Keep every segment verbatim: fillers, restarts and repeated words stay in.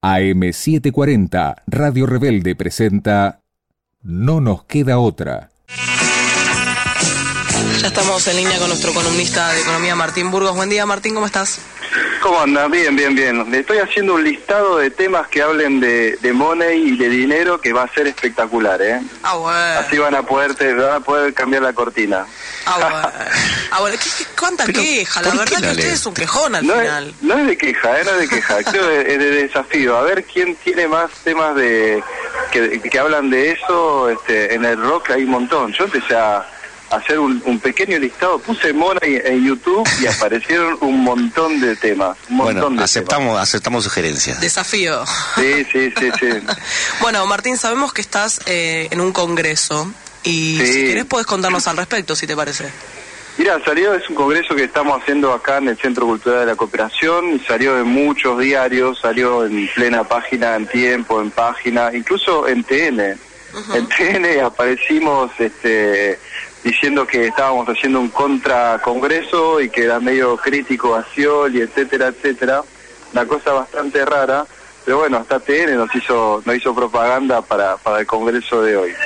A M setecientos cuarenta, Radio Rebelde presenta No nos queda otra. Ya estamos en línea con nuestro columnista de economía, Martín Burgos. Buen día, Martín, ¿cómo estás? ¿Cómo andas? Bien, bien, bien. Le estoy haciendo un listado de temas que hablen de, de money y de dinero que va a ser espectacular, ¿eh? Ah, bueno. Así van a poder, te, van a poder cambiar la cortina. Ah, bueno. Ah, bueno. ¿Qué, qué, ¿Cuánta Pero, queja? La verdad que usted es un quejón al no final. Es, no es de queja, ¿eh? No es de queja. Creo que es de desafío. A ver quién tiene más temas de que, que hablan de eso. Este, en el rock hay un montón. Yo empecé a hacer un, un pequeño listado, puse Mona en YouTube y aparecieron un montón de temas. Un montón bueno, de aceptamos, temas. aceptamos sugerencias. Desafío. Sí, sí, sí, sí. Bueno, Martín, sabemos que estás eh, en un congreso y Sí. si querés podés contarnos al respecto, si te parece. Mira, salió, es un congreso que estamos haciendo acá en el Centro Cultural de la Cooperación y salió en muchos diarios, salió en plena página, en Tiempo, en Página, incluso en T N. Uh-huh. En T N aparecimos este, diciendo que estábamos haciendo un contracongreso y que era medio crítico a Scioli, etcétera, etcétera. Una cosa bastante rara, pero bueno, hasta T N nos hizo, nos hizo propaganda para, para el congreso de hoy.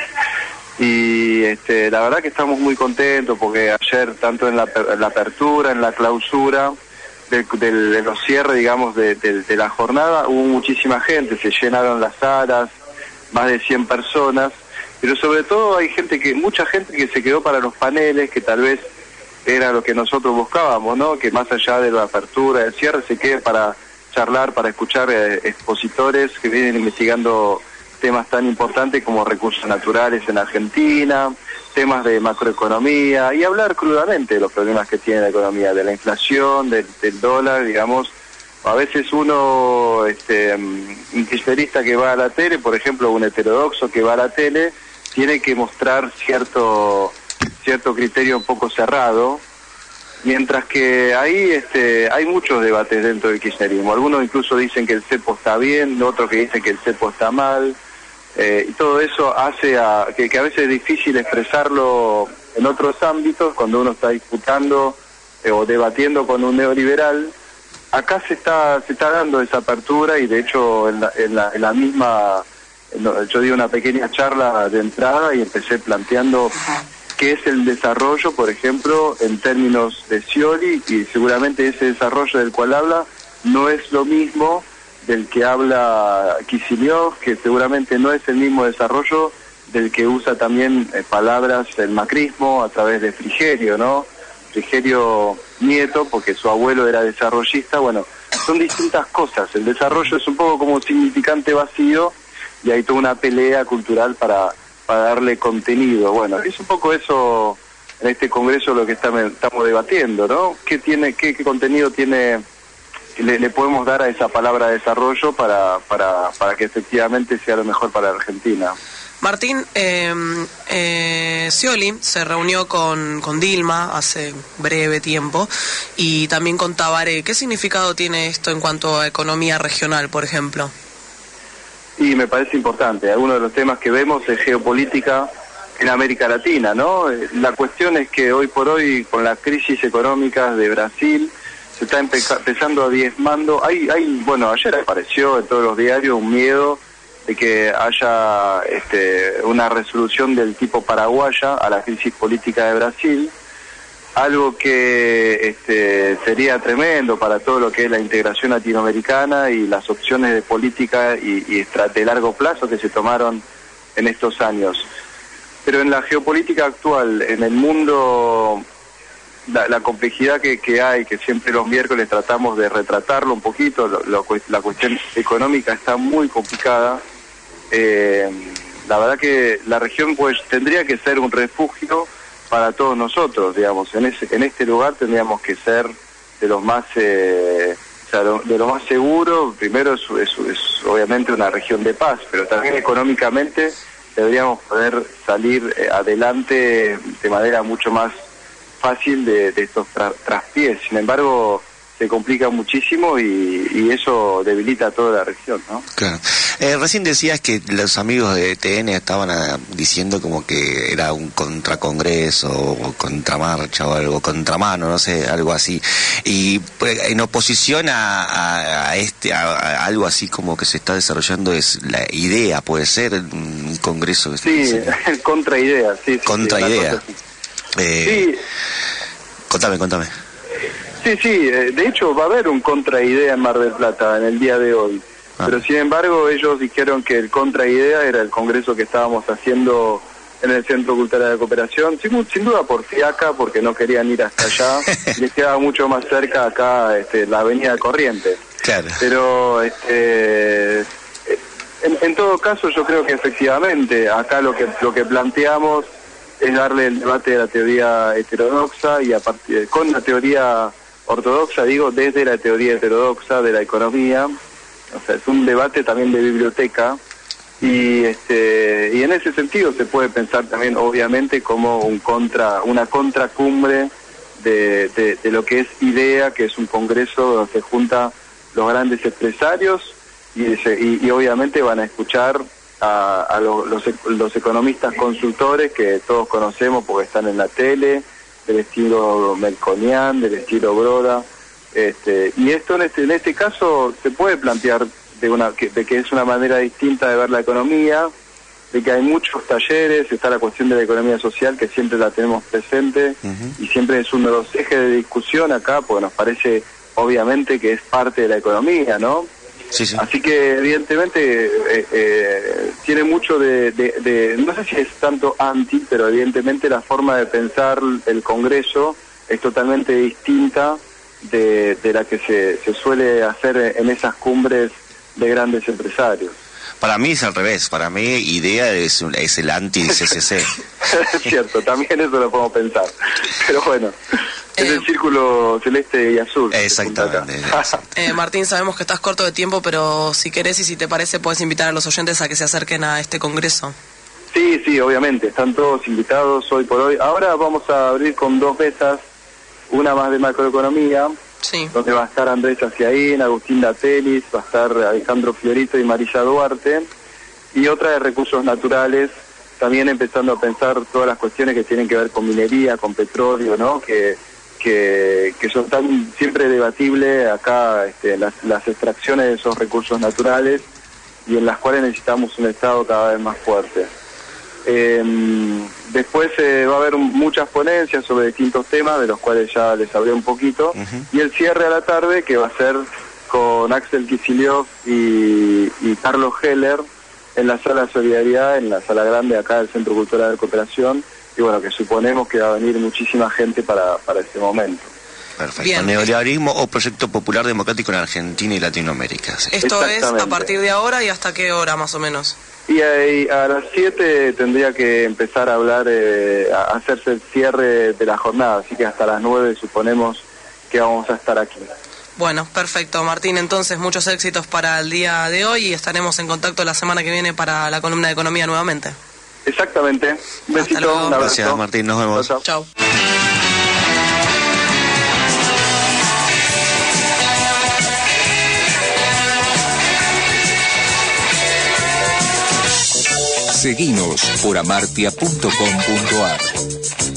Y este, la verdad que estamos muy contentos porque ayer, tanto en la, en la apertura, en la clausura, de, de, de los cierres, digamos, de, de, de la jornada, hubo muchísima gente, se llenaron las salas, más de cien personas, pero sobre todo hay gente que, mucha gente que se quedó para los paneles, que tal vez era lo que nosotros buscábamos, ¿no? Que más allá de la apertura, del cierre, se quede para charlar, para escuchar eh, expositores que vienen investigando temas tan importantes como recursos naturales en Argentina, temas de macroeconomía y hablar crudamente de los problemas que tiene la economía, de la inflación, del, del dólar, digamos. A veces uno, este, un kirchnerista que va a la tele, por ejemplo, un heterodoxo que va a la tele, tiene que mostrar cierto cierto criterio un poco cerrado, mientras que ahí este, hay muchos debates dentro del kirchnerismo. Algunos incluso dicen que el cepo está bien, otros que dicen que el cepo está mal. Eh, y todo eso hace a, que, que a veces es difícil expresarlo en otros ámbitos cuando uno está disputando eh, o debatiendo con un neoliberal. Acá se está se está dando esa apertura y de hecho en la, en la, en la misma, en, yo di una pequeña charla de entrada y empecé planteando qué es el desarrollo, por ejemplo, en términos de Scioli, y seguramente ese desarrollo del cual habla no es lo mismo del que habla Kicillof, que seguramente no es el mismo desarrollo del que usa también eh, palabras el macrismo a través de Frigerio, ¿no? Frigerio nieto, porque su abuelo era desarrollista. Bueno, son distintas cosas. El desarrollo es un poco como un significante vacío y hay toda una pelea cultural para, para darle contenido. Bueno, es un poco eso en este congreso lo que está, estamos debatiendo, ¿no? ¿Qué tiene, qué, qué contenido tiene... Le, le podemos dar a esa palabra desarrollo para, para, para que efectivamente sea lo mejor para Argentina? Martín, eh, eh, Scioli se reunió con, con Dilma hace breve tiempo y también con Tabaré. ¿Qué significado tiene esto en cuanto a economía regional, por ejemplo? Y me parece importante. Algunos de los temas que vemos es geopolítica en América Latina, ¿no? La cuestión es que hoy por hoy, con las crisis económicas de Brasil, se está empe- empezando a diezmando. Hay, hay, bueno, ayer apareció en todos los diarios un miedo de que haya este, una resolución del tipo paraguaya a la crisis política de Brasil, algo que este, sería tremendo para todo lo que es la integración latinoamericana y las opciones de política y, y de largo plazo que se tomaron en estos años. Pero en la geopolítica actual, en el mundo... La, la complejidad que, que hay, que siempre los miércoles tratamos de retratarlo un poquito, lo, lo, la cuestión económica está muy complicada. Eh, la verdad que la región pues tendría que ser un refugio para todos nosotros, digamos. En ese, en este lugar tendríamos que ser de los más, eh, o sea, de lo más seguro. Primero es, es, es obviamente una región de paz, pero también económicamente deberíamos poder salir eh, adelante de manera mucho más fácil de, de estos tra traspiés. Sin embargo, se complica muchísimo y, y eso debilita a toda la región, ¿no? Claro. Eh, recién decías que los amigos de T N estaban a, diciendo como que era un contracongreso o contramarcha o algo, contramano, no sé, algo así. Y pues, en oposición a, a, a este, a, a algo así como que se está desarrollando es la idea, puede ser un congreso. Que sí, se... contraidea, sí. sí contraidea. Sí, eh, sí. Contame, contame. Sí, sí, de hecho va a haber un contraidea en Mar del Plata en el día de hoy. Ah. Pero sin embargo ellos dijeron que el contraidea era el congreso que estábamos haciendo en el Centro Cultural de Cooperación, sin, sin duda por fiaca, porque no querían ir hasta allá, les quedaba mucho más cerca acá este, la avenida Corrientes. Claro. Pero este, en, en todo caso yo creo que efectivamente acá lo que lo que planteamos es darle el debate de la teoría heterodoxa y a partir con la teoría ortodoxa, digo, desde la teoría heterodoxa de la economía. O sea, es un debate también de biblioteca y este y en ese sentido se puede pensar también obviamente como un contra una contracumbre de, de, de lo que es IDEA, que es un congreso donde se juntan los grandes empresarios y, ese, y, y obviamente van a escuchar a, a lo, los, los economistas consultores que todos conocemos porque están en la tele, del estilo Melconian, del estilo Broda. Este, y esto en este, en este caso se puede plantear de, una, que, de que es una manera distinta de ver la economía, de que hay muchos talleres, está la cuestión de la economía social que siempre la tenemos presente uh-huh. y siempre es uno de los ejes de discusión acá, porque nos parece obviamente que es parte de la economía, ¿no? Sí, sí. Así que evidentemente eh, eh, tiene mucho de, de, de, no sé si es tanto anti, pero evidentemente la forma de pensar el Congreso es totalmente distinta de, de la que se, se suele hacer en esas cumbres de grandes empresarios. Para mí es al revés, para mí IDEA es, es el anti-C C C. Es cierto, también eso lo podemos pensar, pero bueno, es eh, el círculo celeste y azul. Exactamente. eh, Martín, sabemos que estás corto de tiempo, pero si querés y si te parece puedes invitar a los oyentes a que se acerquen a este congreso. Sí, sí, obviamente, están todos invitados hoy por hoy. Ahora vamos a abrir con dos mesas, una más de macroeconomía, sí, donde va a estar Andrés Aciaín, Agustín Datelis, va a estar Alejandro Fiorito y Marisa Duarte, y otra de recursos naturales, también empezando a pensar todas las cuestiones que tienen que ver con minería, con petróleo, ¿no? Que que, que son tan siempre debatibles acá este, las, las extracciones de esos recursos naturales y en las cuales necesitamos un Estado cada vez más fuerte. Eh, después eh, va a haber muchas ponencias sobre distintos temas, de los cuales ya les hablé un poquito, uh-huh. y el cierre a la tarde, que va a ser con Axel Kicillof y, y Carlos Heller en la Sala de Solidaridad, en la Sala Grande acá del Centro Cultural de Cooperación, y bueno, que suponemos que va a venir muchísima gente para, para este momento. Perfecto. Bien. Neoliberalismo o Proyecto Popular Democrático en Argentina y Latinoamérica. Sí. Esto es a partir de ahora y hasta qué hora más o menos. Y ahí, a las siete tendría que empezar a hablar, eh, a hacerse el cierre de la jornada, así que hasta las nueve suponemos que vamos a estar aquí. Bueno, perfecto, Martín, entonces muchos éxitos para el día de hoy y estaremos en contacto la semana que viene para la columna de economía nuevamente. Exactamente. Un besito, un abrazo. Gracias, Martín, nos vemos. Chao. Chao. Seguinos por amartia punto com punto ar.